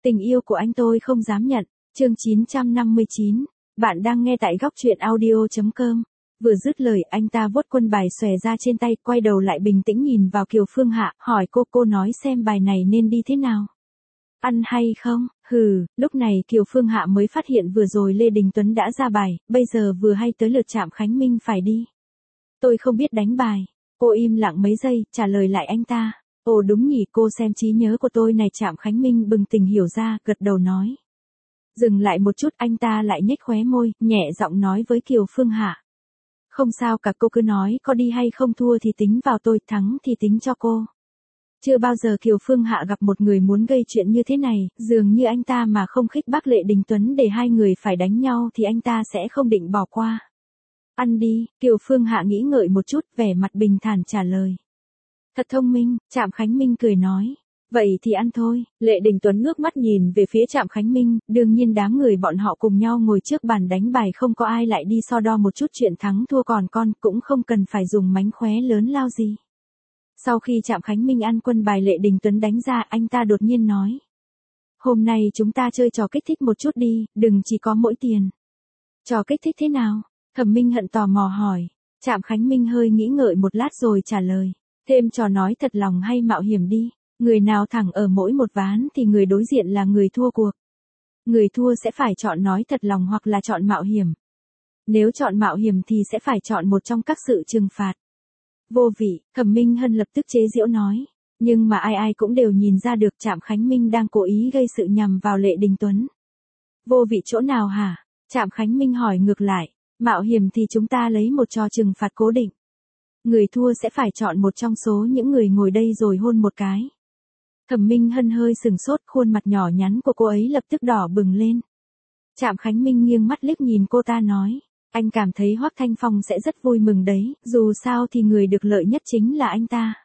Tình yêu của anh tôi không dám nhận. Chương 959. Bạn đang nghe tại góc truyện audio.com. Vừa dứt lời, anh ta vuốt quân bài xòe ra trên tay, quay đầu lại bình tĩnh nhìn vào Kiều Phương Hạ, hỏi cô nói xem bài này nên đi thế nào. Ăn hay không? Lúc này Kiều Phương Hạ mới phát hiện vừa rồi Lê Đình Tuấn đã ra bài, bây giờ vừa hay tới lượt Trạm Khánh Minh phải đi. Tôi không biết đánh bài. Cô im lặng mấy giây, trả lời lại anh ta. Ồ đúng nhỉ, cô xem trí nhớ của tôi này. Trạm Khánh Minh bừng tỉnh hiểu ra, gật đầu nói. Dừng lại một chút, anh ta lại nhếch khóe môi, nhẹ giọng nói với Kiều Phương Hạ. Không sao cả, cô cứ nói, có đi hay không, thua thì tính vào tôi, thắng thì tính cho cô. Chưa bao giờ Kiều Phương Hạ gặp một người muốn gây chuyện như thế này, dường như anh ta mà không khích bác Lệ Đình Tuấn để hai người phải đánh nhau thì anh ta sẽ không định bỏ qua. Ăn đi, Kiều Phương Hạ nghĩ ngợi một chút, vẻ mặt bình thản trả lời. Thật thông minh, Trạm Khánh Minh cười nói. Vậy thì ăn thôi. Lệ Đình Tuấn ngước mắt nhìn về phía Trạm Khánh Minh, đương nhiên đám người bọn họ cùng nhau ngồi trước bàn đánh bài, không có ai lại đi so đo một chút chuyện thắng thua, còn con cũng không cần phải dùng mánh khóe lớn lao gì. Sau khi Trạm Khánh Minh ăn quân bài Lệ Đình Tuấn đánh ra, anh ta đột nhiên nói. Hôm nay chúng ta chơi trò kích thích một chút đi, đừng chỉ có mỗi tiền. Trò kích thích thế nào? Thẩm Minh Hận tò mò hỏi. Trạm Khánh Minh hơi nghĩ ngợi một lát rồi trả lời. Thêm trò nói thật lòng hay mạo hiểm đi. Người nào thẳng ở mỗi một ván thì người đối diện là người thua cuộc. Người thua sẽ phải chọn nói thật lòng hoặc là chọn mạo hiểm. Nếu chọn mạo hiểm thì sẽ phải chọn một trong các sự trừng phạt. Vô vị, Thẩm Minh Hân lập tức chế giễu nói. Nhưng mà ai cũng đều nhìn ra được Trạm Khánh Minh đang cố ý gây sự nhằm vào Lệ Đình Tuấn. Vô vị chỗ nào hả? Trạm Khánh Minh hỏi ngược lại. Mạo hiểm thì chúng ta lấy một trò trừng phạt cố định. Người thua sẽ phải chọn một trong số những người ngồi đây rồi hôn một cái. Thẩm Minh Hân hơi sừng sốt, khuôn mặt nhỏ nhắn của cô ấy lập tức đỏ bừng lên. Trạm Khánh Minh nghiêng mắt liếc nhìn cô ta nói. Anh cảm thấy Hoắc Thanh Phong sẽ rất vui mừng đấy, dù sao thì người được lợi nhất chính là anh ta.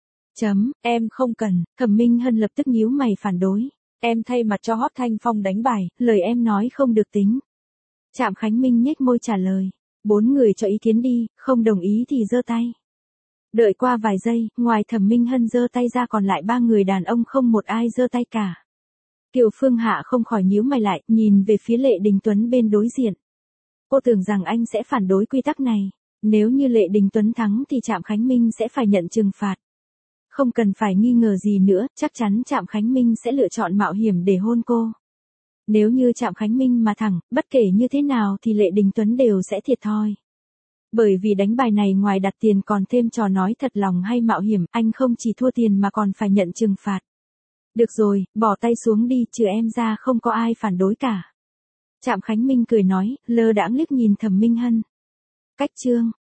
Em không cần. Thẩm Minh Hân lập tức nhíu mày phản đối. Em thay mặt cho Hoắc Thanh Phong đánh bài, lời em nói không được tính. Trạm Khánh Minh nhếch môi trả lời. 4 người cho ý kiến đi, không đồng ý thì giơ tay. Đợi qua vài giây, ngoài Thẩm Minh Hân giơ tay ra còn lại 3 người đàn ông không một ai giơ tay cả. Kiều Phương Hạ không khỏi nhíu mày lại, nhìn về phía Lệ Đình Tuấn bên đối diện. Cô tưởng rằng anh sẽ phản đối quy tắc này. Nếu như Lệ Đình Tuấn thắng thì Trạm Khánh Minh sẽ phải nhận trừng phạt. Không cần phải nghi ngờ gì nữa, chắc chắn Trạm Khánh Minh sẽ lựa chọn mạo hiểm để hôn cô. Nếu như Trạm Khánh Minh mà thẳng, bất kể như thế nào thì Lệ Đình Tuấn đều sẽ thiệt thòi. Bởi vì đánh bài này ngoài đặt tiền còn thêm trò nói thật lòng hay mạo hiểm, anh không chỉ thua tiền mà còn phải nhận trừng phạt. Được rồi, bỏ tay xuống đi, trừ em ra không có ai phản đối cả. Trạm Khánh Minh cười nói, lơ đãng liếc nhìn Thẩm Minh Hân. Cách chương.